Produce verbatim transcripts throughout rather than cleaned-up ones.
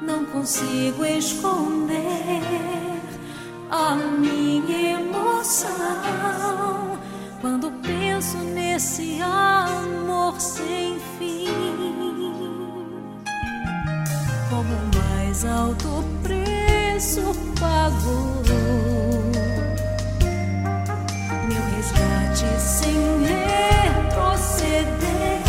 Não consigo esconder a minha emoção quando penso nesse amor sem fim. Como o mais alto preço pagou meu resgate sem retroceder.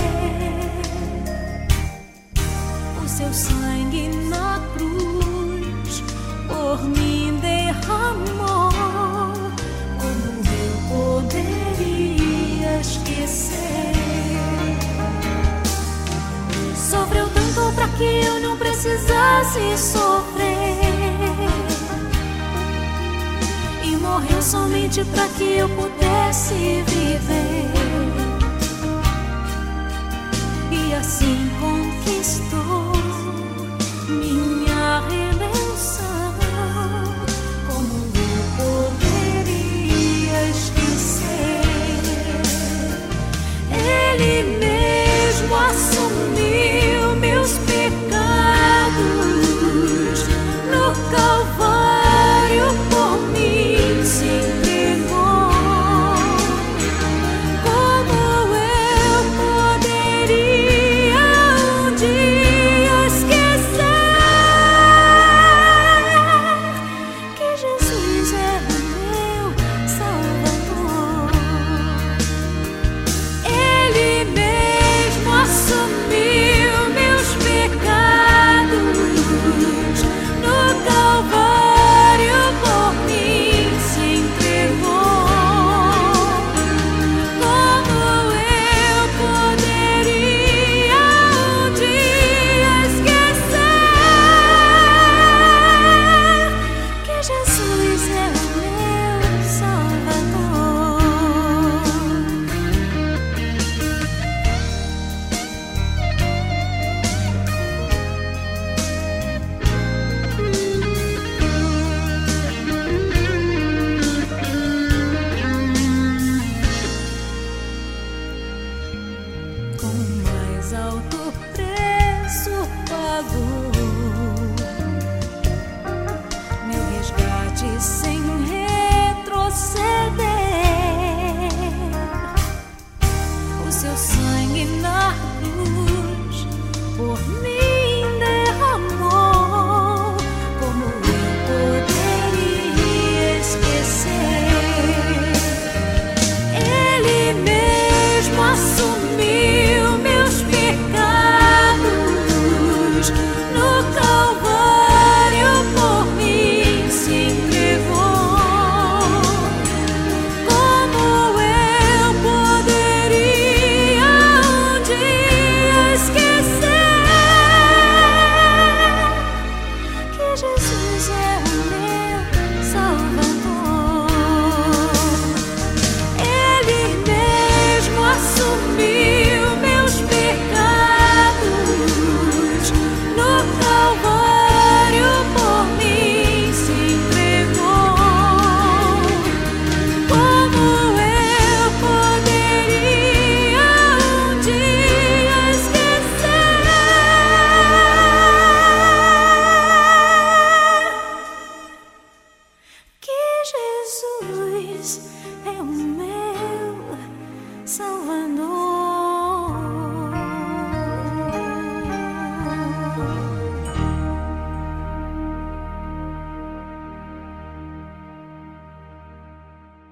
O seu sangue na cruz por mim derramou. Como eu poderia esquecer? Sofreu tanto pra que eu não precisasse sofrer, e morreu somente pra que eu pudesse viver. E assim conquistou minha redenção. Como eu poderia esquecer? Ele mesmo assumiu meus pecados no Calvário, por mim se entregou. Como eu poderia um dia esquecer que Jesus é o meu Salvador? Ele mesmo assumiu meus pecados no Calvário, por mim se entregou. Como eu poderia um dia esquecer que Jesus é o meu Salvador? Com o mais alto preço pagou meu resgate sem retroceder. O seu sangue na cruz por mim derramou. Como eu poderia esquecer? Ele mesmo assumiu meus pecados no Calvário, por mim se entregou. Como eu poderia um dia esquecer que Jesus é o meu Salvador? Ele mesmo assumiu meus pecados no Calvário, por mim se entregou. Como eu poderia um dia esquecer que Jesus é o